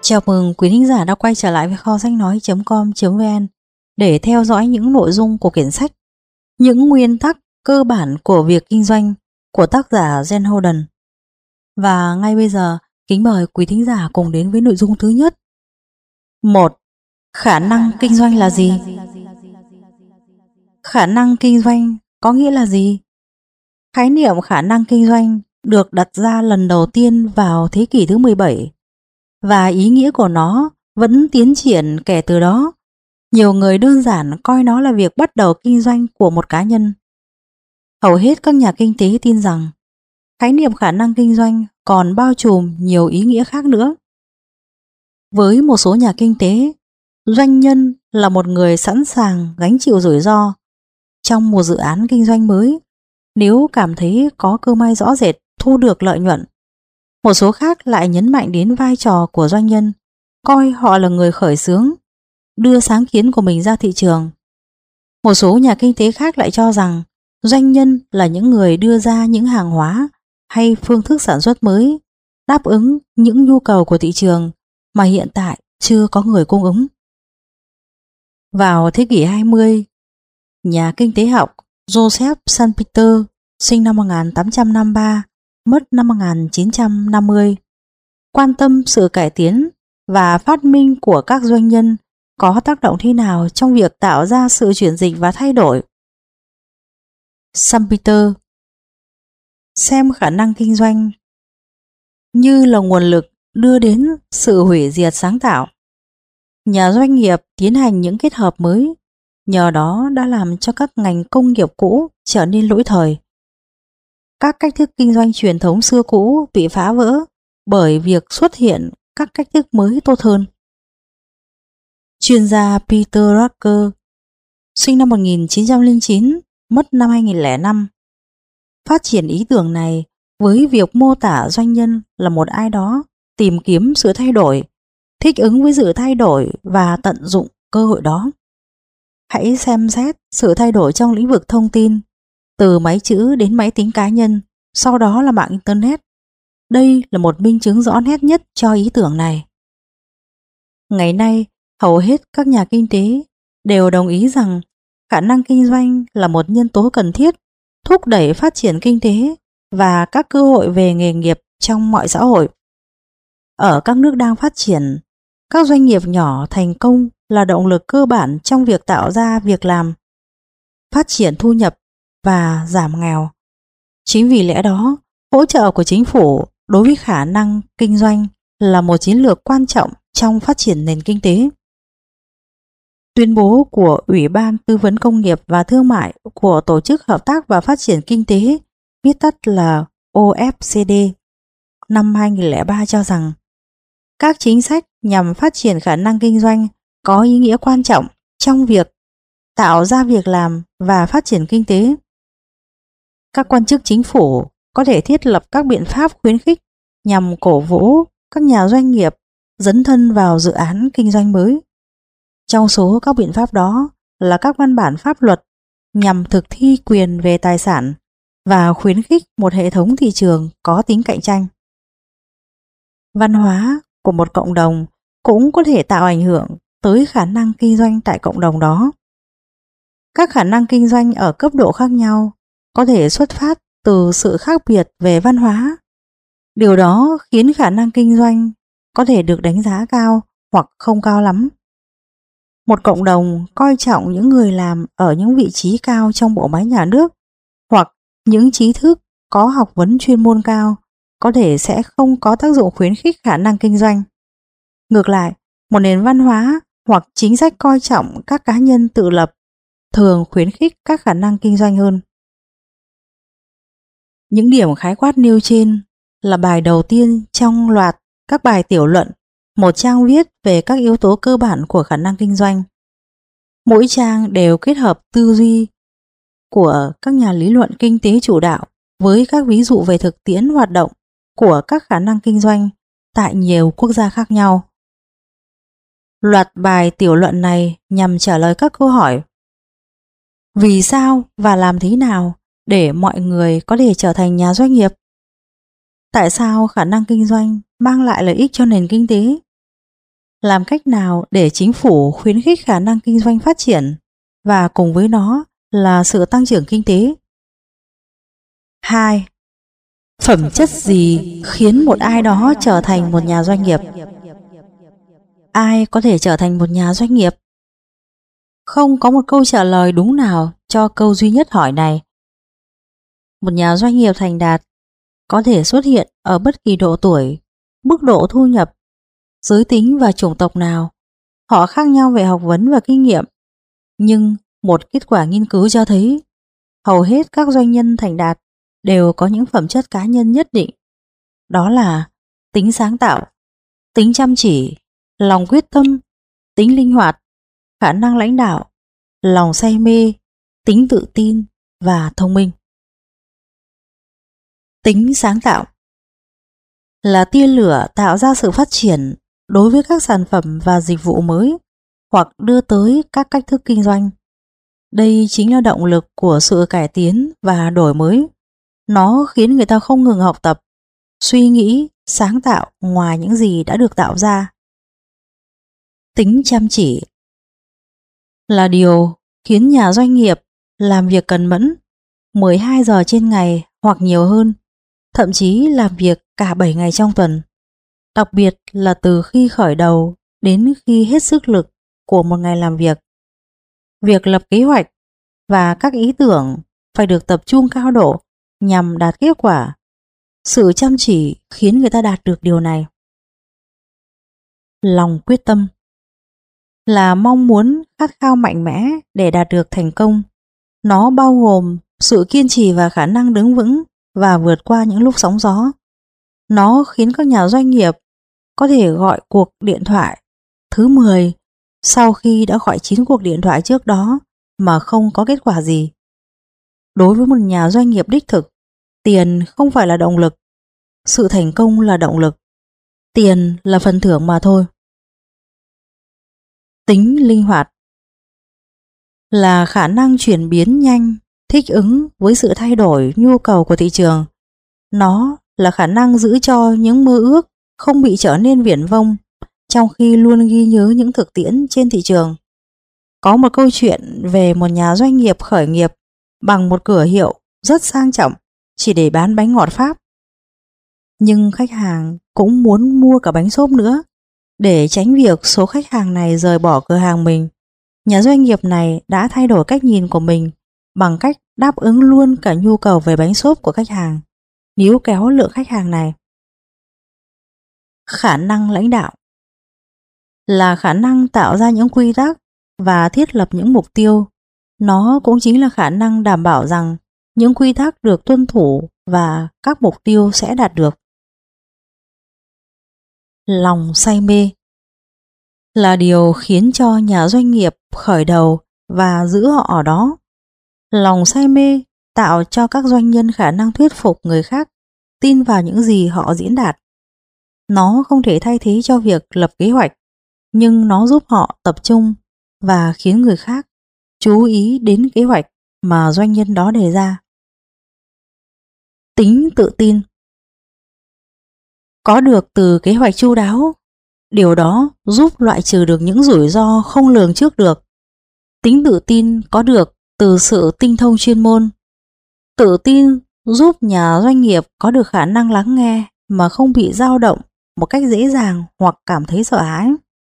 Chào mừng quý thính giả đã quay trở lại với kho sách nói.com.vn để theo dõi những nội dung của quyển sách Những nguyên tắc cơ bản của việc kinh doanh của tác giả Jen Holden. Và ngay bây giờ, kính mời quý thính giả cùng đến với nội dung thứ nhất. 1. Khả năng kinh doanh là gì? Khả năng kinh doanh có nghĩa là gì? Khái niệm khả năng kinh doanh được đặt ra lần đầu tiên vào thế kỷ thứ 17 và ý nghĩa của nó vẫn tiến triển kể từ đó. Nhiều người đơn giản coi nó là việc bắt đầu kinh doanh của một cá nhân. Hầu hết các nhà kinh tế tin rằng khái niệm khả năng kinh doanh còn bao trùm nhiều ý nghĩa khác nữa. Với một số nhà kinh tế, doanh nhân là một người sẵn sàng gánh chịu rủi ro trong một dự án kinh doanh mới nếu cảm thấy có cơ may rõ rệt thu được lợi nhuận. Một số khác lại nhấn mạnh đến vai trò của doanh nhân, coi họ là người khởi xướng, đưa sáng kiến của mình ra thị trường. Một số nhà kinh tế khác lại cho rằng doanh nhân là những người đưa ra những hàng hóa hay phương thức sản xuất mới, đáp ứng những nhu cầu của thị trường mà hiện tại chưa có người cung ứng. Vào thế kỷ 20, nhà kinh tế học Joseph Schumpeter sinh năm 1853, mất năm 1950, quan tâm sự cải tiến và phát minh của các doanh nhân có tác động thế nào trong việc tạo ra sự chuyển dịch và thay đổi. Schumpeter xem khả năng kinh doanh như là nguồn lực đưa đến sự hủy diệt sáng tạo. Nhà doanh nghiệp tiến hành những kết hợp mới, nhờ đó đã làm cho các ngành công nghiệp cũ trở nên lỗi thời. Các cách thức kinh doanh truyền thống xưa cũ bị phá vỡ bởi việc xuất hiện các cách thức mới tốt hơn. Chuyên gia Peter Drucker sinh năm 1909, mất năm 2005, phát triển ý tưởng này với việc mô tả doanh nhân là một ai đó tìm kiếm sự thay đổi, thích ứng với sự thay đổi và tận dụng cơ hội đó. Hãy xem xét sự thay đổi trong lĩnh vực thông tin, từ máy chữ đến máy tính cá nhân, sau đó là mạng Internet. Đây là một minh chứng rõ nét nhất cho ý tưởng này. Ngày nay, hầu hết các nhà kinh tế đều đồng ý rằng khả năng kinh doanh là một nhân tố cần thiết thúc đẩy phát triển kinh tế và các cơ hội về nghề nghiệp trong mọi xã hội. Ở các nước đang phát triển, các doanh nghiệp nhỏ thành công là động lực cơ bản trong việc tạo ra việc làm, phát triển thu nhập và giảm nghèo. Chính vì lẽ đó, hỗ trợ của chính phủ đối với khả năng kinh doanh là một chiến lược quan trọng trong phát triển nền kinh tế. Tuyên bố của Ủy ban Tư vấn Công nghiệp và Thương mại của Tổ chức Hợp tác và Phát triển Kinh tế, viết tắt là OECD, năm 2003 cho rằng các chính sách nhằm phát triển khả năng kinh doanh có ý nghĩa quan trọng trong việc tạo ra việc làm và phát triển kinh tế. Các quan chức chính phủ có thể thiết lập các biện pháp khuyến khích nhằm cổ vũ các nhà doanh nghiệp dấn thân vào dự án kinh doanh mới. Trong số các biện pháp đó là các văn bản pháp luật nhằm thực thi quyền về tài sản và khuyến khích một hệ thống thị trường có tính cạnh tranh. Văn hóa của một cộng đồng cũng có thể tạo ảnh hưởng tới khả năng kinh doanh tại cộng đồng đó. Các khả năng kinh doanh ở cấp độ khác nhau có thể xuất phát từ sự khác biệt về văn hóa. Điều đó khiến khả năng kinh doanh có thể được đánh giá cao hoặc không cao lắm. Một cộng đồng coi trọng những người làm ở những vị trí cao trong bộ máy nhà nước hoặc những trí thức có học vấn chuyên môn cao có thể sẽ không có tác dụng khuyến khích khả năng kinh doanh. Ngược lại, một nền văn hóa hoặc chính sách coi trọng các cá nhân tự lập thường khuyến khích các khả năng kinh doanh hơn. Những điểm khái quát nêu trên là bài đầu tiên trong loạt các bài tiểu luận, một trang viết về các yếu tố cơ bản của khả năng kinh doanh. Mỗi trang đều kết hợp tư duy của các nhà lý luận kinh tế chủ đạo với các ví dụ về thực tiễn hoạt động của các khả năng kinh doanh tại nhiều quốc gia khác nhau. Loạt bài tiểu luận này nhằm trả lời các câu hỏi: vì sao và làm thế nào để mọi người có thể trở thành nhà doanh nghiệp? Tại sao khả năng kinh doanh mang lại lợi ích cho nền kinh tế? Làm cách nào để chính phủ khuyến khích khả năng kinh doanh phát triển và cùng với nó là sự tăng trưởng kinh tế? 2. Phẩm chất gì khiến một ai đó trở thành một nhà doanh nghiệp? Ai có thể trở thành một nhà doanh nghiệp? Không có một câu trả lời đúng nào cho câu duy nhất hỏi này. Một nhà doanh nghiệp thành đạt có thể xuất hiện ở bất kỳ độ tuổi, mức độ thu nhập, giới tính và chủng tộc nào. Họ khác nhau về học vấn và kinh nghiệm, nhưng một kết quả nghiên cứu cho thấy hầu hết các doanh nhân thành đạt đều có những phẩm chất cá nhân nhất định. Đó là tính sáng tạo, tính chăm chỉ, lòng quyết tâm, tính linh hoạt, khả năng lãnh đạo, lòng say mê, tính tự tin và thông minh. Tính sáng tạo là tia lửa tạo ra sự phát triển đối với các sản phẩm và dịch vụ mới hoặc đưa tới các cách thức kinh doanh. Đây chính là động lực của sự cải tiến và đổi mới. Nó khiến người ta không ngừng học tập, suy nghĩ, sáng tạo ngoài những gì đã được tạo ra. Tính chăm chỉ là điều khiến nhà doanh nghiệp làm việc cần mẫn 12 giờ trên ngày hoặc nhiều hơn, thậm chí làm việc cả 7 ngày trong tuần. Đặc biệt là từ khi khởi đầu đến khi hết sức lực của một ngày làm việc. Việc lập kế hoạch và các ý tưởng phải được tập trung cao độ nhằm đạt kết quả. Sự chăm chỉ khiến người ta đạt được điều này. Lòng quyết tâm là mong muốn khát khao mạnh mẽ để đạt được thành công. Nó bao gồm sự kiên trì và khả năng đứng vững và vượt qua những lúc sóng gió. Nó khiến các nhà doanh nghiệp có thể gọi cuộc điện thoại thứ 10 sau khi đã gọi 9 cuộc điện thoại trước đó mà không có kết quả gì. Đối với một nhà doanh nghiệp đích thực, tiền không phải là động lực, sự thành công là động lực. Tiền là phần thưởng mà thôi. Tính linh hoạt là khả năng chuyển biến nhanh, thích ứng với sự thay đổi nhu cầu của thị trường. Nó là khả năng giữ cho những mơ ước không bị trở nên viển vông, trong khi luôn ghi nhớ những thực tiễn trên thị trường. Có một câu chuyện về một nhà doanh nghiệp khởi nghiệp bằng một cửa hiệu rất sang trọng chỉ để bán bánh ngọt Pháp. Nhưng khách hàng cũng muốn mua cả bánh xốp nữa. Để tránh việc số khách hàng này rời bỏ cửa hàng mình, nhà doanh nghiệp này đã thay đổi cách nhìn của mình bằng cách đáp ứng luôn cả nhu cầu về bánh xốp của khách hàng, níu kéo lượng khách hàng này. Khả năng lãnh đạo là khả năng tạo ra những quy tắc và thiết lập những mục tiêu. Nó cũng chính là khả năng đảm bảo rằng những quy tắc được tuân thủ và các mục tiêu sẽ đạt được. Lòng say mê là điều khiến cho nhà doanh nghiệp khởi đầu và giữ họ ở đó. Lòng say mê tạo cho các doanh nhân khả năng thuyết phục người khác tin vào những gì họ diễn đạt. Nó không thể thay thế cho việc lập kế hoạch, nhưng nó giúp họ tập trung và khiến người khác chú ý đến kế hoạch mà doanh nhân đó đề ra. Tính tự tin có được từ kế hoạch chu đáo. Điều đó giúp loại trừ được những rủi ro không lường trước được. Tính tự tin có được từ sự tinh thông chuyên môn. Tự tin giúp nhà doanh nghiệp có được khả năng lắng nghe mà không bị dao động một cách dễ dàng hoặc cảm thấy sợ hãi.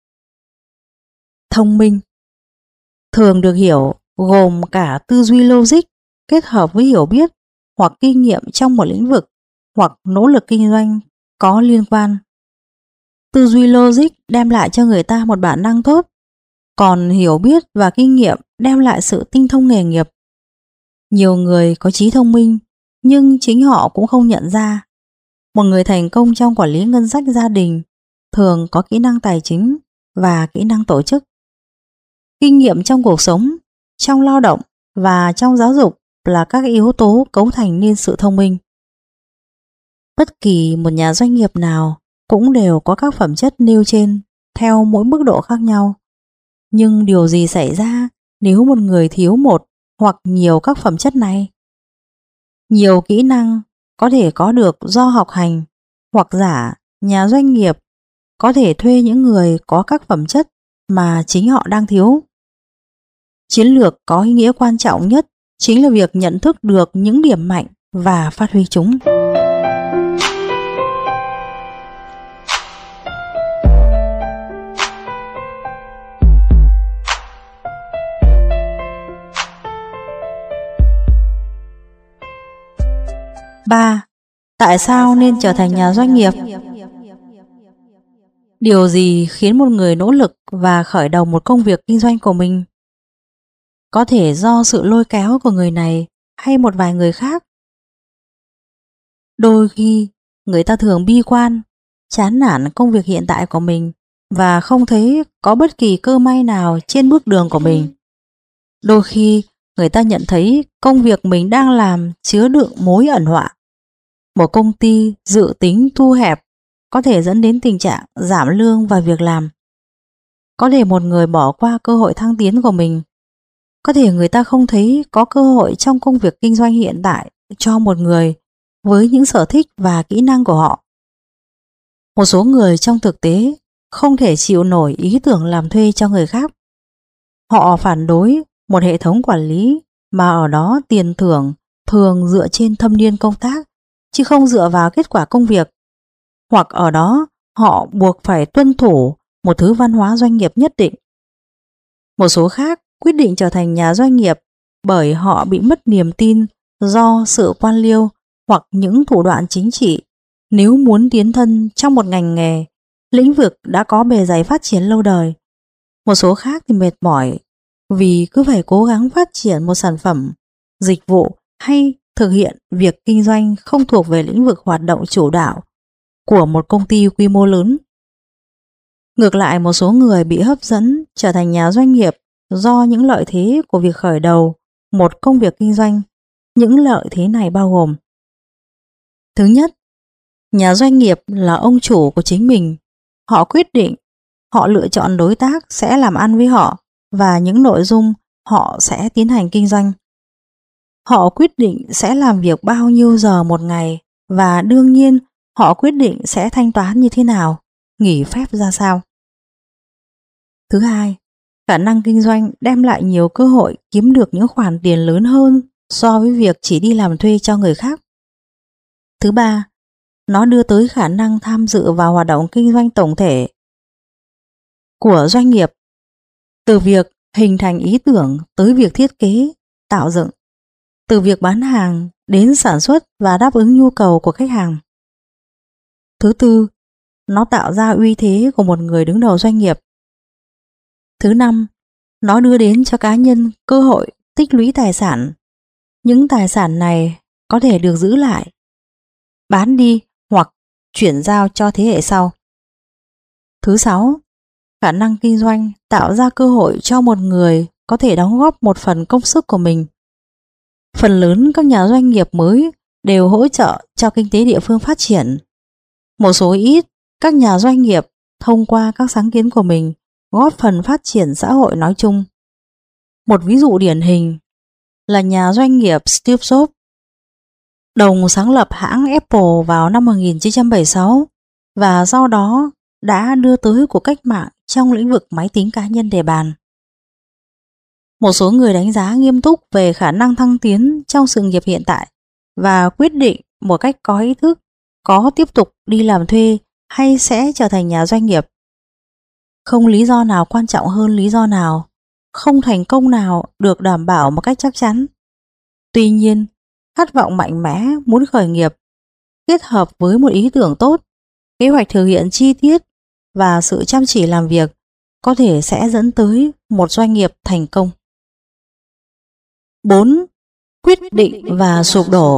Thông minh thường được hiểu gồm cả tư duy logic kết hợp với hiểu biết hoặc kinh nghiệm trong một lĩnh vực hoặc nỗ lực kinh doanh có liên quan. Tư duy logic đem lại cho người ta một bản năng tốt, còn hiểu biết và kinh nghiệm đem lại sự tinh thông nghề nghiệp. Nhiều người có trí thông minh, nhưng chính họ cũng không nhận ra. Một người thành công trong quản lý ngân sách gia đình thường có kỹ năng tài chính và kỹ năng tổ chức. Kinh nghiệm trong cuộc sống, trong lao động và trong giáo dục là các yếu tố cấu thành nên sự thông minh. Bất kỳ một nhà doanh nghiệp nào cũng đều có các phẩm chất nêu trên theo mỗi mức độ khác nhau. Nhưng điều gì xảy ra nếu một người thiếu một hoặc nhiều các phẩm chất này? Nhiều kỹ năng có thể có được do học hành, hoặc giả nhà doanh nghiệp có thể thuê những người có các phẩm chất mà chính họ đang thiếu. Chiến lược có ý nghĩa quan trọng nhất chính là việc nhận thức được những điểm mạnh và phát huy chúng. Ba, tại sao nên trở thành nhà doanh nghiệp? Điều gì khiến một người nỗ lực và khởi đầu một công việc kinh doanh của mình? Có thể do sự lôi kéo của người này hay một vài người khác. Đôi khi, người ta thường bi quan, chán nản công việc hiện tại của mình và không thấy có bất kỳ cơ may nào trên bước đường của mình. Đôi khi, người ta nhận thấy công việc mình đang làm chứa đựng mối ẩn họa. Một công ty dự tính thu hẹp có thể dẫn đến tình trạng giảm lương và việc làm. Có thể một người bỏ qua cơ hội thăng tiến của mình. Có thể người ta không thấy có cơ hội trong công việc kinh doanh hiện tại cho một người với những sở thích và kỹ năng của họ. Một số người trong thực tế không thể chịu nổi ý tưởng làm thuê cho người khác. Họ phản đối một hệ thống quản lý mà ở đó tiền thưởng thường dựa trên thâm niên công tác chứ không dựa vào kết quả công việc. Hoặc ở đó họ buộc phải tuân thủ một thứ văn hóa doanh nghiệp nhất định. Một số khác quyết định trở thành nhà doanh nghiệp bởi họ bị mất niềm tin do sự quan liêu hoặc những thủ đoạn chính trị nếu muốn tiến thân trong một ngành nghề, lĩnh vực đã có bề dày phát triển lâu đời. Một số khác thì mệt mỏi vì cứ phải cố gắng phát triển một sản phẩm, dịch vụ hay thực hiện việc kinh doanh không thuộc về lĩnh vực hoạt động chủ đạo của một công ty quy mô lớn. Ngược lại, một số người bị hấp dẫn trở thành nhà doanh nghiệp do những lợi thế của việc khởi đầu một công việc kinh doanh. Những lợi thế này bao gồm: thứ nhất, nhà doanh nghiệp là ông chủ của chính mình. Họ quyết định, họ lựa chọn đối tác sẽ làm ăn với họ và những nội dung họ sẽ tiến hành kinh doanh. Họ quyết định sẽ làm việc bao nhiêu giờ một ngày và đương nhiên họ quyết định sẽ thanh toán như thế nào, nghỉ phép ra sao. Thứ hai, khả năng kinh doanh đem lại nhiều cơ hội kiếm được những khoản tiền lớn hơn so với việc chỉ đi làm thuê cho người khác. Thứ ba, nó đưa tới khả năng tham dự vào hoạt động kinh doanh tổng thể của doanh nghiệp, từ việc hình thành ý tưởng tới việc thiết kế, tạo dựng, từ việc bán hàng đến sản xuất và đáp ứng nhu cầu của khách hàng. Thứ tư, nó tạo ra uy thế của một người đứng đầu doanh nghiệp. Thứ năm, nó đưa đến cho cá nhân cơ hội tích lũy tài sản. Những tài sản này có thể được giữ lại, bán đi hoặc chuyển giao cho thế hệ sau. Thứ sáu, khả năng kinh doanh tạo ra cơ hội cho một người có thể đóng góp một phần công sức của mình. Phần lớn các nhà doanh nghiệp mới đều hỗ trợ cho kinh tế địa phương phát triển. Một số ít các nhà doanh nghiệp thông qua các sáng kiến của mình góp phần phát triển xã hội nói chung. Một ví dụ điển hình là nhà doanh nghiệp Steve Jobs, đồng sáng lập hãng Apple vào năm 1976 và sau đó đã đưa tới cuộc cách mạng trong lĩnh vực máy tính cá nhân để bàn. Một số người đánh giá nghiêm túc về khả năng thăng tiến trong sự nghiệp hiện tại và quyết định một cách có ý thức có tiếp tục đi làm thuê hay sẽ trở thành nhà doanh nghiệp. Không lý do nào quan trọng hơn lý do nào, không thành công nào được đảm bảo một cách chắc chắn. Tuy nhiên, khát vọng mạnh mẽ muốn khởi nghiệp kết hợp với một ý tưởng tốt, kế hoạch thực hiện chi tiết và sự chăm chỉ làm việc có thể sẽ dẫn tới một doanh nghiệp thành công. 4. Quyết định và sụp đổ.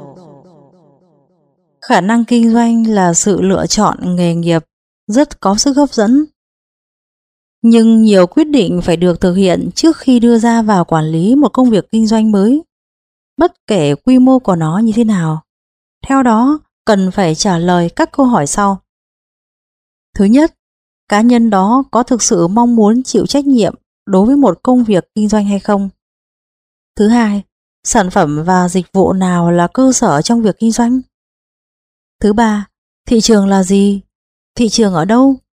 Khả năng kinh doanh là sự lựa chọn nghề nghiệp rất có sức hấp dẫn. Nhưng nhiều quyết định phải được thực hiện trước khi đưa ra vào quản lý một công việc kinh doanh mới, bất kể quy mô của nó như thế nào. Theo đó, cần phải trả lời các câu hỏi sau. Thứ nhất, cá nhân đó có thực sự mong muốn chịu trách nhiệm đối với một công việc kinh doanh hay không? Thứ hai, sản phẩm và dịch vụ nào là cơ sở trong việc kinh doanh? Thứ ba, thị trường là gì? Thị trường ở đâu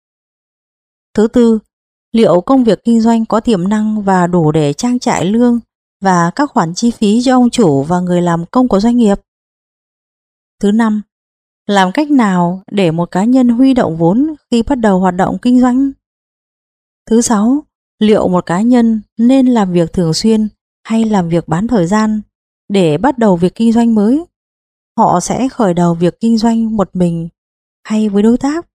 Thứ tư, liệu công việc kinh doanh có tiềm năng và đủ để trang trải lương và các khoản chi phí cho ông chủ và người làm công của doanh nghiệp? Thứ năm, làm cách nào để một cá nhân huy động vốn khi bắt đầu hoạt động kinh doanh? Thứ sáu, liệu một cá nhân nên làm việc thường xuyên hay làm việc bán thời gian để bắt đầu việc kinh doanh mới? Họ sẽ khởi đầu việc kinh doanh một mình hay với đối tác?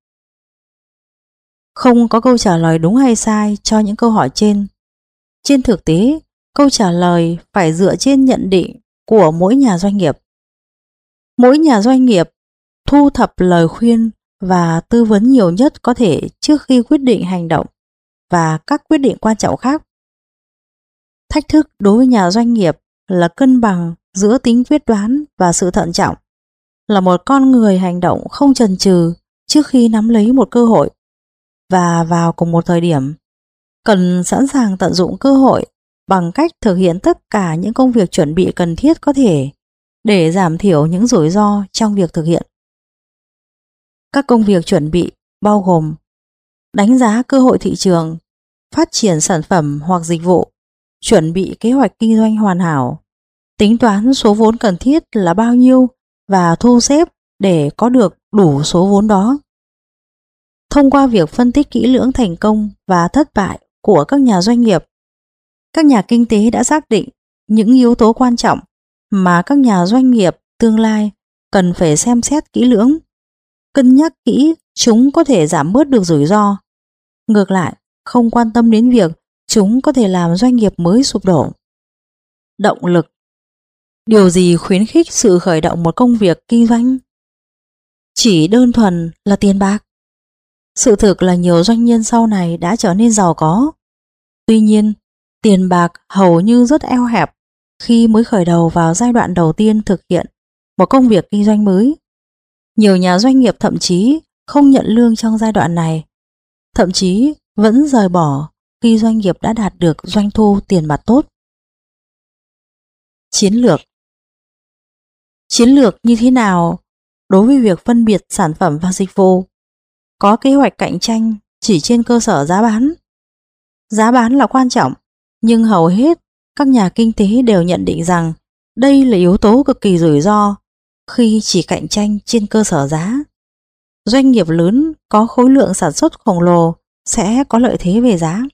Không có câu trả lời đúng hay sai cho những câu hỏi trên. Trên thực tế, câu trả lời phải dựa trên nhận định của mỗi nhà doanh nghiệp. Mỗi nhà doanh nghiệp thu thập lời khuyên và tư vấn nhiều nhất có thể trước khi quyết định hành động và các quyết định quan trọng khác. Thách thức đối với nhà doanh nghiệp là cân bằng giữa tính quyết đoán và sự thận trọng, là một con người hành động không chần chừ trước khi nắm lấy một cơ hội và vào cùng một thời điểm, cần sẵn sàng tận dụng cơ hội bằng cách thực hiện tất cả những công việc chuẩn bị cần thiết có thể để giảm thiểu những rủi ro trong việc thực hiện. Các công việc chuẩn bị bao gồm đánh giá cơ hội thị trường, phát triển sản phẩm hoặc dịch vụ, chuẩn bị kế hoạch kinh doanh hoàn hảo, tính toán số vốn cần thiết là bao nhiêu và thu xếp để có được đủ số vốn đó. Thông qua việc phân tích kỹ lưỡng thành công và thất bại của các nhà doanh nghiệp, các nhà kinh tế đã xác định những yếu tố quan trọng mà các nhà doanh nghiệp tương lai cần phải xem xét kỹ lưỡng, cân nhắc kỹ chúng có thể giảm bớt được rủi ro. Ngược lại, không quan tâm đến việc chúng có thể làm doanh nghiệp mới sụp đổ. Động lực. Điều gì khuyến khích sự khởi động một công việc kinh doanh? Chỉ đơn thuần là tiền bạc. Sự thực là nhiều doanh nhân sau này đã trở nên giàu có. Tuy nhiên, tiền bạc hầu như rất eo hẹp khi mới khởi đầu vào giai đoạn đầu tiên thực hiện một công việc kinh doanh mới. Nhiều nhà doanh nghiệp thậm chí không nhận lương trong giai đoạn này, thậm chí vẫn rời bỏ khi doanh nghiệp đã đạt được doanh thu tiền mặt tốt. Chiến lược. Chiến lược như thế nào đối với việc phân biệt sản phẩm và dịch vụ? Có kế hoạch cạnh tranh chỉ trên cơ sở giá bán. Giá bán là quan trọng, nhưng hầu hết các nhà kinh tế đều nhận định rằng đây là yếu tố cực kỳ rủi ro khi chỉ cạnh tranh trên cơ sở giá. Doanh nghiệp lớn có khối lượng sản xuất khổng lồ sẽ có lợi thế về giá.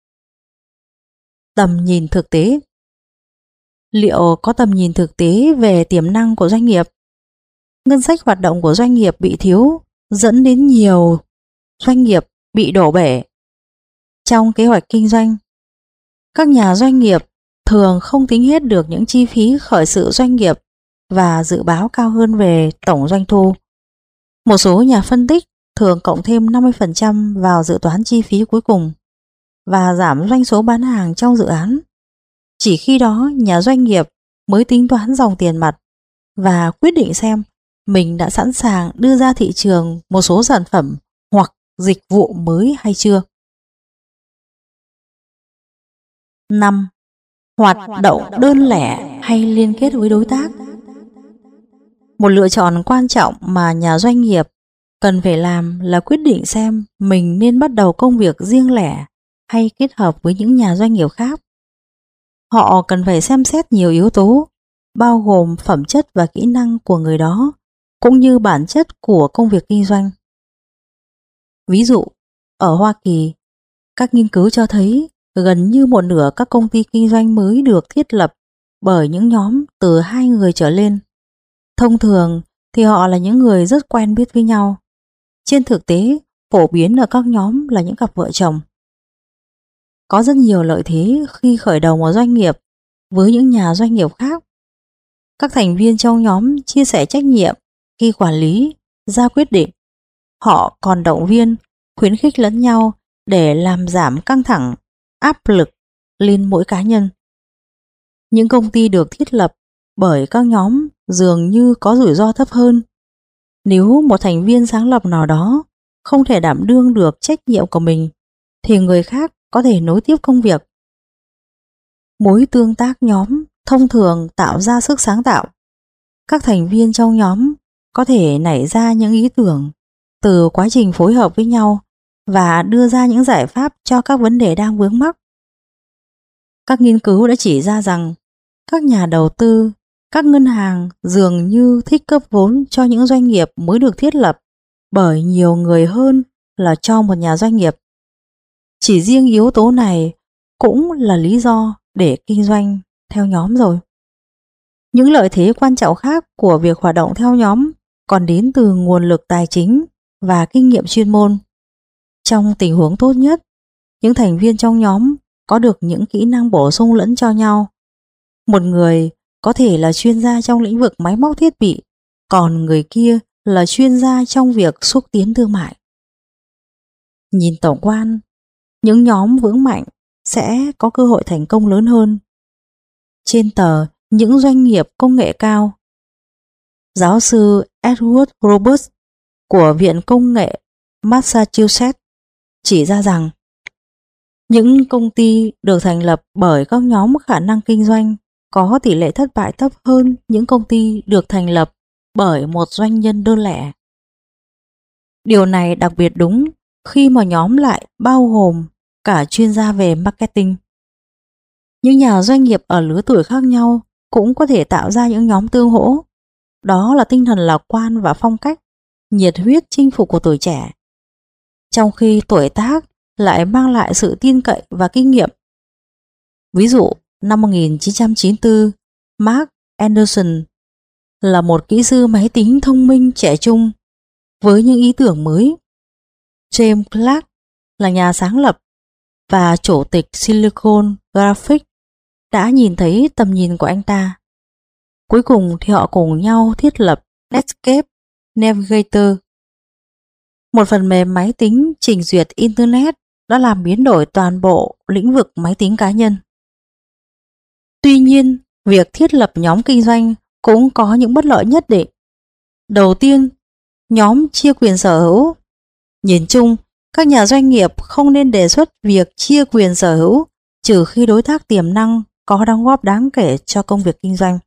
Tầm nhìn thực tế. Liệu có tầm nhìn thực tế về tiềm năng của doanh nghiệp? Ngân sách hoạt động của doanh nghiệp bị thiếu dẫn đến nhiều doanh nghiệp bị đổ bể. Trong kế hoạch kinh doanh, các nhà doanh nghiệp thường không tính hết được những chi phí khởi sự doanh nghiệp và dự báo cao hơn về tổng doanh thu. Một số nhà phân tích thường cộng thêm 50% vào dự toán chi phí cuối cùng và giảm doanh số bán hàng trong dự án. Chỉ khi đó nhà doanh nghiệp mới tính toán dòng tiền mặt và quyết định xem mình đã sẵn sàng đưa ra thị trường một số sản phẩm hoặc dịch vụ mới hay chưa. 5. Hoạt động đơn lẻ hay liên kết với đối tác. Một lựa chọn quan trọng mà nhà doanh nghiệp cần phải làm là quyết định xem mình nên bắt đầu công việc riêng lẻ hay kết hợp với những nhà doanh nghiệp khác. Họ cần phải xem xét nhiều yếu tố, bao gồm phẩm chất và kỹ năng của người đó, cũng như bản chất của công việc kinh doanh. Ví dụ, ở Hoa Kỳ, các nghiên cứu cho thấy gần như một nửa các công ty kinh doanh mới được thiết lập bởi những nhóm từ 2 người trở lên. Thông thường thì họ là những người rất quen biết với nhau. Trên thực tế, phổ biến ở các nhóm là những cặp vợ chồng. Có rất nhiều lợi thế khi khởi đầu một doanh nghiệp với những nhà doanh nghiệp khác. Các thành viên trong nhóm chia sẻ trách nhiệm khi quản lý, ra quyết định. Họ còn động viên, khuyến khích lẫn nhau để làm giảm căng thẳng, áp lực lên mỗi cá nhân. Những công ty được thiết lập bởi các nhóm dường như có rủi ro thấp hơn. Nếu một thành viên sáng lập nào đó không thể đảm đương được trách nhiệm của mình, thì người khác có thể nối tiếp công việc. Mối tương tác nhóm thông thường tạo ra sức sáng tạo. Các thành viên trong nhóm có thể nảy ra những ý tưởng từ quá trình phối hợp với nhau và đưa ra những giải pháp cho các vấn đề đang vướng mắc. Các nghiên cứu đã chỉ ra rằng các nhà đầu tư, các ngân hàng dường như thích cấp vốn cho những doanh nghiệp mới được thiết lập bởi nhiều người hơn là cho một nhà doanh nghiệp. Chỉ riêng yếu tố này cũng là lý do để kinh doanh theo nhóm rồi. Những lợi thế quan trọng khác của việc hoạt động theo nhóm còn đến từ nguồn lực tài chính và kinh nghiệm chuyên môn. Trong tình huống tốt nhất, những thành viên trong nhóm có được những kỹ năng bổ sung lẫn cho nhau. Một người có thể là chuyên gia trong lĩnh vực máy móc thiết bị, còn người kia là chuyên gia trong việc xúc tiến thương mại. Nhìn tổng quan, những nhóm vững mạnh sẽ có cơ hội thành công lớn hơn. Trên tờ Những doanh nghiệp công nghệ cao, giáo sư Edward Roberts của Viện Công nghệ Massachusetts chỉ ra rằng những công ty được thành lập bởi các nhóm khả năng kinh doanh có tỷ lệ thất bại thấp hơn những công ty được thành lập bởi một doanh nhân đơn lẻ. Điều này đặc biệt đúng khi mà nhóm lại bao gồm cả chuyên gia về marketing. Những nhà doanh nghiệp ở lứa tuổi khác nhau cũng có thể tạo ra những nhóm tương hỗ. Đó là tinh thần lạc quan và phong cách, nhiệt huyết chinh phục của tuổi trẻ. Trong khi tuổi tác lại mang lại sự tin cậy và kinh nghiệm. Ví dụ, năm 1994, Mark Anderson là một kỹ sư máy tính thông minh trẻ trung với những ý tưởng mới. James Clark là nhà sáng lập và chủ tịch Silicon Graphics đã nhìn thấy tầm nhìn của anh ta. Cuối cùng thì họ cùng nhau thiết lập Netscape Navigator, một phần mềm máy tính trình duyệt Internet đã làm biến đổi toàn bộ lĩnh vực máy tính cá nhân. Tuy nhiên, việc thiết lập nhóm kinh doanh cũng có những bất lợi nhất định. Đầu tiên, nhóm chia quyền sở hữu. Nhìn chung, các nhà doanh nghiệp không nên đề xuất việc chia quyền sở hữu trừ khi đối tác tiềm năng có đóng góp đáng kể cho công việc kinh doanh.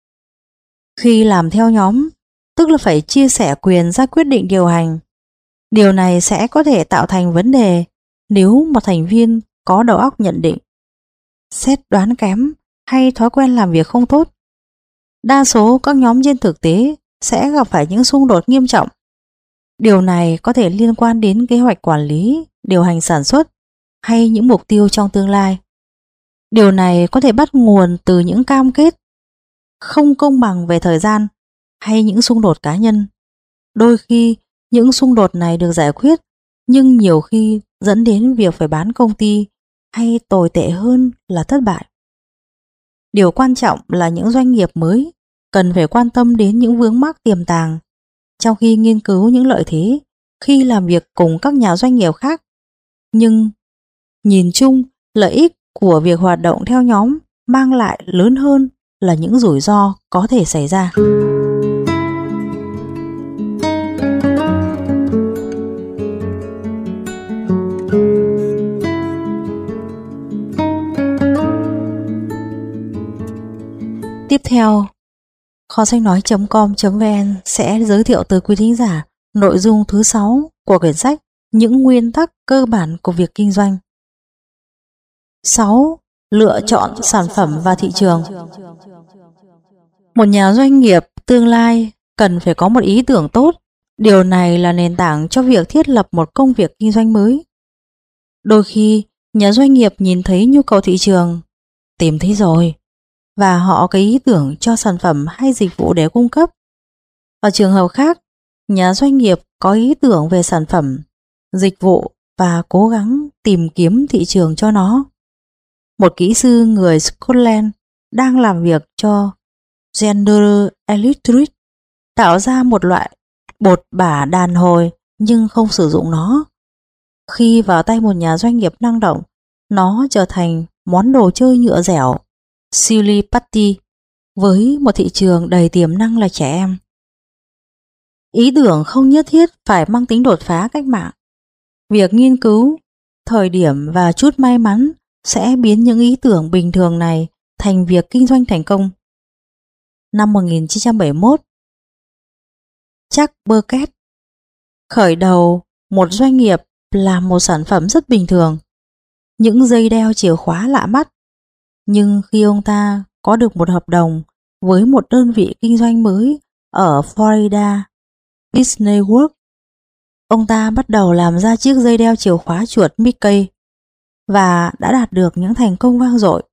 Khi làm theo nhóm, tức là phải chia sẻ quyền ra quyết định điều hành. Điều này sẽ có thể tạo thành vấn đề nếu một thành viên có đầu óc nhận định, xét đoán kém hay thói quen làm việc không tốt. Đa số các nhóm trên thực tế sẽ gặp phải những xung đột nghiêm trọng. Điều này có thể liên quan đến kế hoạch quản lý, điều hành sản xuất hay những mục tiêu trong tương lai. Điều này có thể bắt nguồn từ những cam kết không công bằng về thời gian hay những xung đột cá nhân. Đôi khi những xung đột này được giải quyết, nhưng nhiều khi dẫn đến việc phải bán công ty hay tồi tệ hơn là thất bại. Điều quan trọng là những doanh nghiệp mới cần phải quan tâm đến những vướng mắc tiềm tàng trong khi nghiên cứu những lợi thế khi làm việc cùng các nhà doanh nghiệp khác. Nhưng nhìn chung, lợi ích của việc hoạt động theo nhóm mang lại lớn hơn là những rủi ro có thể xảy ra. Tiếp theo, kho sách nói.com.vn sẽ giới thiệu tới quý thính giả nội dung thứ 6 của quyển sách Những nguyên tắc cơ bản của việc kinh doanh. 6. Lựa chọn sản phẩm và thị trường. Một nhà doanh nghiệp tương lai cần phải có một ý tưởng tốt. Điều này là nền tảng cho việc thiết lập một công việc kinh doanh mới. Đôi khi, nhà doanh nghiệp nhìn thấy nhu cầu thị trường, tìm thấy rồi, và họ có ý tưởng cho sản phẩm hay dịch vụ để cung cấp. Ở trường hợp khác, nhà doanh nghiệp có ý tưởng về sản phẩm, dịch vụ và cố gắng tìm kiếm thị trường cho nó. Một kỹ sư người Scotland đang làm việc cho General Electric tạo ra một loại bột bả đàn hồi nhưng không sử dụng nó. Khi vào tay một nhà doanh nghiệp năng động, nó trở thành món đồ chơi nhựa dẻo Silly Putty với một thị trường đầy tiềm năng là trẻ em. Ý tưởng không nhất thiết phải mang tính đột phá cách mạng. Việc nghiên cứu, thời điểm và chút may mắn sẽ biến những ý tưởng bình thường này thành việc kinh doanh thành công. Năm 1971, Chuck Burkett khởi đầu một doanh nghiệp làm một sản phẩm rất bình thường, những dây đeo chìa khóa lạ mắt. Nhưng khi ông ta có được một hợp đồng với một đơn vị kinh doanh mới ở Florida, Disney World, ông ta bắt đầu làm ra chiếc dây đeo chìa khóa chuột Mickey và đã đạt được những thành công vang dội.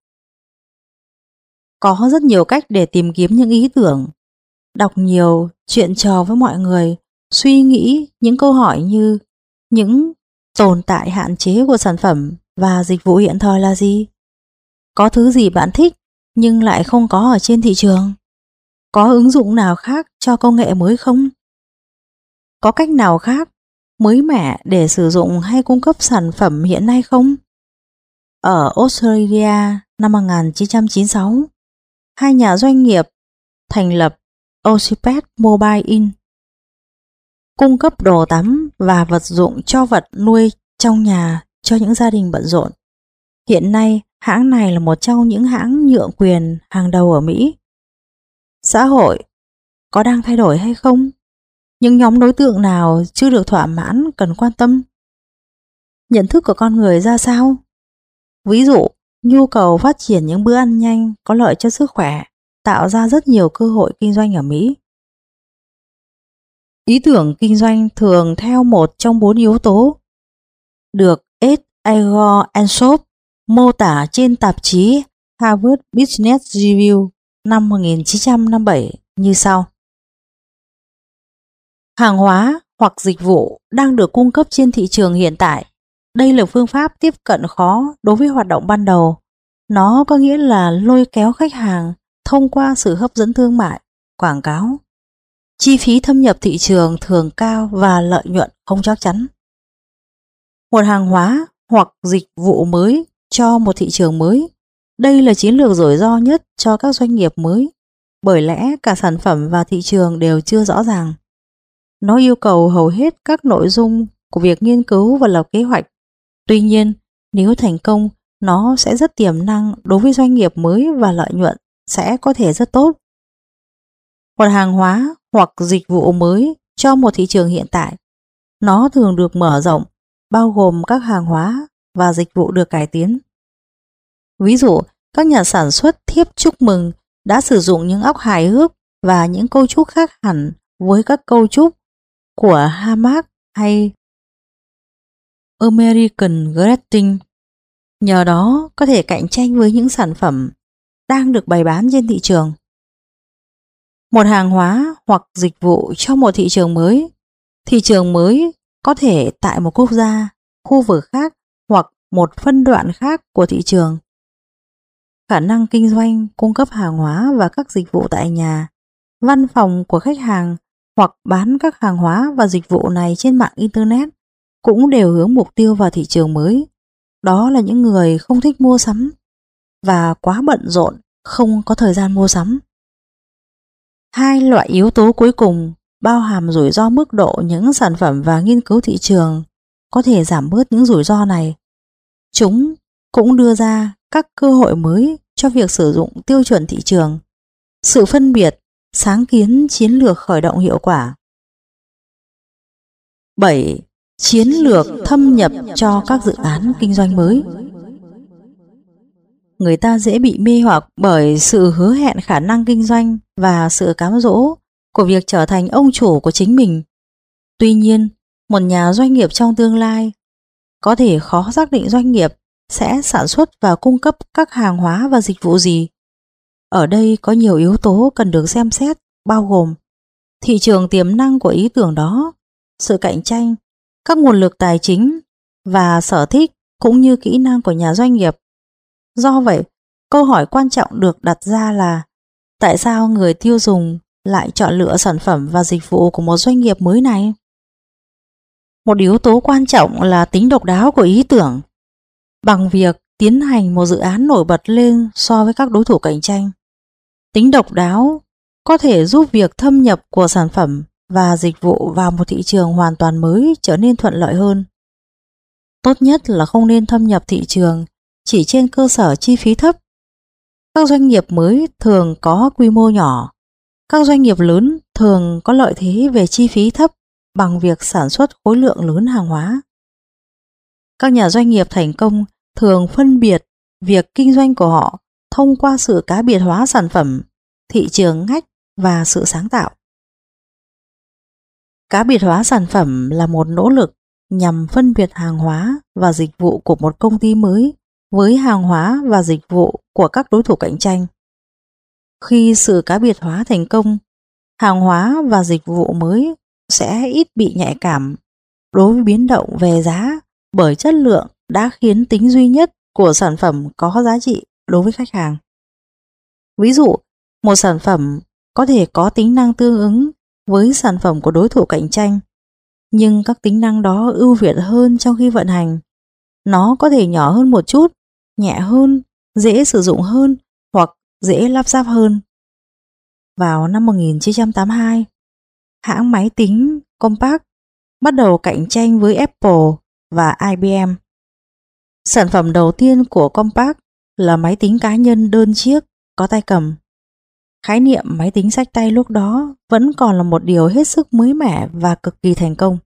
Có rất nhiều cách để tìm kiếm những ý tưởng, đọc nhiều, chuyện trò với mọi người, suy nghĩ những câu hỏi như những tồn tại hạn chế của sản phẩm và dịch vụ hiện thời là gì? Có thứ gì bạn thích nhưng lại không có ở trên thị trường? Có ứng dụng nào khác cho công nghệ mới không? Có cách nào khác mới mẻ để sử dụng hay cung cấp sản phẩm hiện nay không? Ở Australia năm 1996, hai nhà doanh nghiệp thành lập Ocipet Mobile Inc. cung cấp đồ tắm và vật dụng cho vật nuôi trong nhà cho những gia đình bận rộn. Hiện nay, hãng này là một trong những hãng nhượng quyền hàng đầu ở Mỹ. Xã hội có đang thay đổi hay không? Những nhóm đối tượng nào chưa được thỏa mãn cần quan tâm? Nhận thức của con người ra sao? Ví dụ, nhu cầu phát triển những bữa ăn nhanh có lợi cho sức khỏe tạo ra rất nhiều cơ hội kinh doanh ở Mỹ. Ý tưởng kinh doanh thường theo một trong 4 yếu tố, được Ed Agor Ansoff mô tả trên tạp chí Harvard Business Review năm 1957 như sau. Hàng hóa hoặc dịch vụ đang được cung cấp trên thị trường hiện tại. Đây là phương pháp tiếp cận khó đối với hoạt động ban đầu. Nó có nghĩa là lôi kéo khách hàng thông qua sự hấp dẫn thương mại, quảng cáo. Chi phí thâm nhập thị trường thường cao và lợi nhuận không chắc chắn. Một hàng hóa hoặc dịch vụ mới cho một thị trường mới. Đây là chiến lược rủi ro nhất cho các doanh nghiệp mới, bởi lẽ cả sản phẩm và thị trường đều chưa rõ ràng. Nó yêu cầu hầu hết các nội dung của việc nghiên cứu và lập kế hoạch. Tuy nhiên, nếu thành công, nó sẽ rất tiềm năng đối với doanh nghiệp mới và lợi nhuận sẽ có thể rất tốt. Một hàng hóa hoặc dịch vụ mới cho một thị trường hiện tại. Nó thường được mở rộng, bao gồm các hàng hóa và dịch vụ được cải tiến. Ví dụ, các nhà sản xuất thiếp chúc mừng đã sử dụng những óc hài hước và những câu chúc khác hẳn với các câu chúc của Hallmark hay American Greeting. Nhờ đó có thể cạnh tranh với những sản phẩm đang được bày bán trên thị trường. Một hàng hóa hoặc dịch vụ cho một thị trường mới. Thị trường mới có thể tại một quốc gia, khu vực khác hoặc một phân đoạn khác của thị trường. Khả năng kinh doanh, cung cấp hàng hóa và các dịch vụ tại nhà, văn phòng của khách hàng hoặc bán các hàng hóa và dịch vụ này trên mạng Internet cũng đều hướng mục tiêu vào thị trường mới. Đó là những người không thích mua sắm và quá bận rộn, không có thời gian mua sắm. Hai loại yếu tố cuối cùng bao hàm rủi ro mức độ những sản phẩm và nghiên cứu thị trường có thể giảm bớt những rủi ro này. Chúng cũng đưa ra các cơ hội mới cho việc sử dụng tiêu chuẩn thị trường, sự phân biệt, sáng kiến chiến lược khởi động hiệu quả. 7. Chiến lược thâm nhập cho các dự án kinh doanh mới. Người ta dễ bị mê hoặc bởi sự hứa hẹn khả năng kinh doanh và sự cám dỗ của việc trở thành ông chủ của chính mình. Tuy nhiên, một nhà doanh nghiệp trong tương lai có thể khó xác định doanh nghiệp sẽ sản xuất và cung cấp các hàng hóa và dịch vụ gì. Ở đây có nhiều yếu tố cần được xem xét, bao gồm thị trường tiềm năng của ý tưởng đó, sự cạnh tranh, các nguồn lực tài chính và sở thích cũng như kỹ năng của nhà doanh nghiệp. Do vậy, câu hỏi quan trọng được đặt ra là tại sao người tiêu dùng lại chọn lựa sản phẩm và dịch vụ của một doanh nghiệp mới này? Một yếu tố quan trọng là tính độc đáo của ý tưởng. Bằng việc tiến hành một dự án nổi bật lên so với các đối thủ cạnh tranh, tính độc đáo có thể giúp việc thâm nhập của sản phẩm và dịch vụ vào một thị trường hoàn toàn mới trở nên thuận lợi hơn. Tốt nhất là không nên thâm nhập thị trường chỉ trên cơ sở chi phí thấp. Các doanh nghiệp mới thường có quy mô nhỏ. Các doanh nghiệp lớn thường có lợi thế về chi phí thấp bằng việc sản xuất khối lượng lớn hàng hóa. Các nhà doanh nghiệp thành công thường phân biệt việc kinh doanh của họ thông qua sự cá biệt hóa sản phẩm, thị trường ngách và sự sáng tạo. Cá biệt hóa sản phẩm là một nỗ lực nhằm phân biệt hàng hóa và dịch vụ của một công ty mới với hàng hóa và dịch vụ của các đối thủ cạnh tranh. Khi sự cá biệt hóa thành công, hàng hóa và dịch vụ mới sẽ ít bị nhạy cảm đối với biến động về giá bởi chất lượng đã khiến tính duy nhất của sản phẩm có giá trị đối với khách hàng. Ví dụ, một sản phẩm có thể có tính năng tương ứng với sản phẩm của đối thủ cạnh tranh, nhưng các tính năng đó ưu việt hơn trong khi vận hành. Nó có thể nhỏ hơn một chút, nhẹ hơn, dễ sử dụng hơn hoặc dễ lắp ráp hơn. Vào năm 1982, hãng máy tính Compaq bắt đầu cạnh tranh với Apple và IBM. Sản phẩm đầu tiên của Compaq là máy tính cá nhân đơn chiếc có tay cầm. Khái niệm máy tính xách tay lúc đó vẫn còn là một điều hết sức mới mẻ và cực kỳ thành công.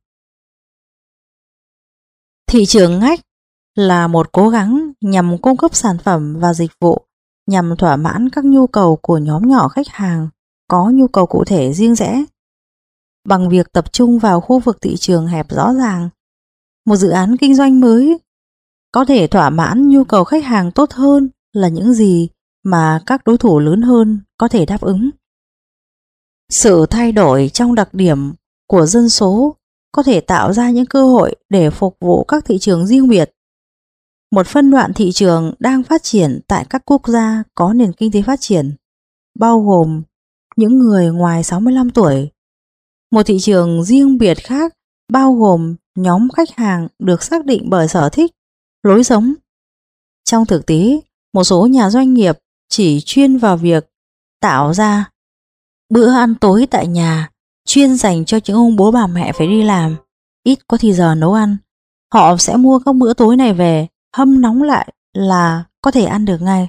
Thị trường ngách là một cố gắng nhằm cung cấp sản phẩm và dịch vụ nhằm thỏa mãn các nhu cầu của nhóm nhỏ khách hàng có nhu cầu cụ thể riêng rẽ. Bằng việc tập trung vào khu vực thị trường hẹp rõ ràng, một dự án kinh doanh mới có thể thỏa mãn nhu cầu khách hàng tốt hơn là những gì mà các đối thủ lớn hơn có thể đáp ứng. Sự thay đổi trong đặc điểm của dân số có thể tạo ra những cơ hội để phục vụ các thị trường riêng biệt. Một phân đoạn thị trường đang phát triển tại các quốc gia có nền kinh tế phát triển, bao gồm những người ngoài 65 tuổi. Một thị trường riêng biệt khác bao gồm nhóm khách hàng được xác định bởi sở thích, lối sống. Trong thực tế, một số nhà doanh nghiệp chỉ chuyên vào việc tạo ra bữa ăn tối tại nhà chuyên dành cho những ông bố bà mẹ phải đi làm, ít có thì giờ nấu ăn. Họ sẽ mua các bữa tối này về, hâm nóng lại là có thể ăn được ngay.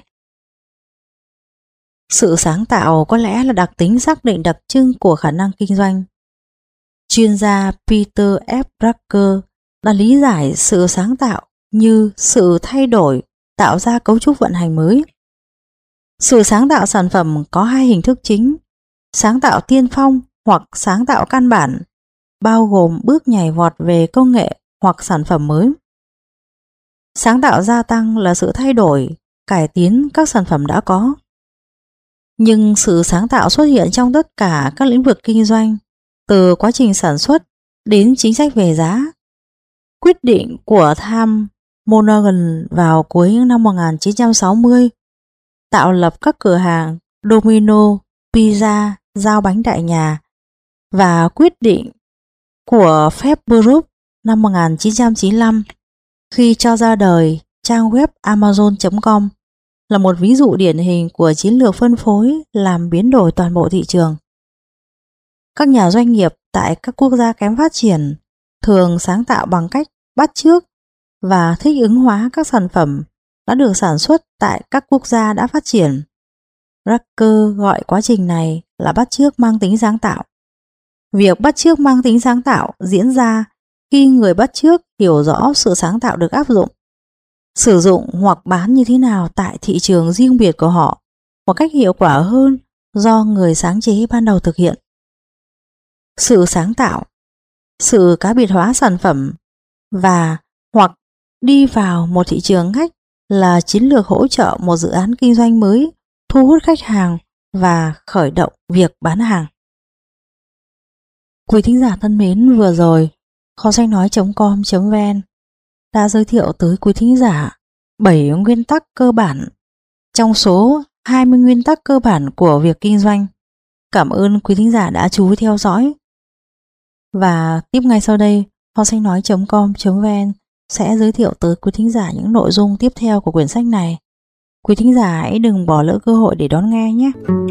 Sự sáng tạo có lẽ là đặc tính xác định đặc trưng của khả năng kinh doanh. Chuyên gia Peter F. Drucker đã lý giải sự sáng tạo như sự thay đổi tạo ra cấu trúc vận hành mới. Sự sáng tạo sản phẩm có hai hình thức chính: sáng tạo tiên phong hoặc sáng tạo căn bản, bao gồm bước nhảy vọt về công nghệ hoặc sản phẩm mới. Sáng tạo gia tăng là sự thay đổi, cải tiến các sản phẩm đã có. Nhưng sự sáng tạo xuất hiện trong tất cả các lĩnh vực kinh doanh, từ quá trình sản xuất đến chính sách về giá. Quyết định của Time Monaghan vào cuối năm 1960 tạo lập các cửa hàng Domino, Pizza, giao bánh tại nhà, và quyết định của Phép Group năm 1995 khi cho ra đời trang web Amazon.com là một ví dụ điển hình của chiến lược phân phối làm biến đổi toàn bộ thị trường. Các nhà doanh nghiệp tại các quốc gia kém phát triển thường sáng tạo bằng cách bắt chước và thích ứng hóa các sản phẩm đã được sản xuất tại các quốc gia đã phát triển. Drucker gọi quá trình này là bắt chước mang tính sáng tạo. Việc bắt chước mang tính sáng tạo diễn ra khi người bắt chước hiểu rõ sự sáng tạo được áp dụng, sử dụng hoặc bán như thế nào tại thị trường riêng biệt của họ một cách hiệu quả hơn do người sáng chế ban đầu thực hiện. Sự sáng tạo, sự cá biệt hóa sản phẩm và hoặc đi vào một thị trường ngách là chiến lược hỗ trợ một dự án kinh doanh mới thu hút khách hàng và khởi động việc bán hàng. Quý thính giả thân mến, vừa rồi kho sách nói.com.vn đã giới thiệu tới quý thính giả 7 nguyên tắc cơ bản trong số 20 nguyên tắc cơ bản của việc kinh doanh. Cảm ơn quý thính giả đã chú ý theo dõi. Và tiếp ngay sau đây, kho sách nói.com.vn sẽ giới thiệu tới quý thính giả những nội dung tiếp theo của quyển sách này. Quý thính giả hãy đừng bỏ lỡ cơ hội để đón nghe nhé.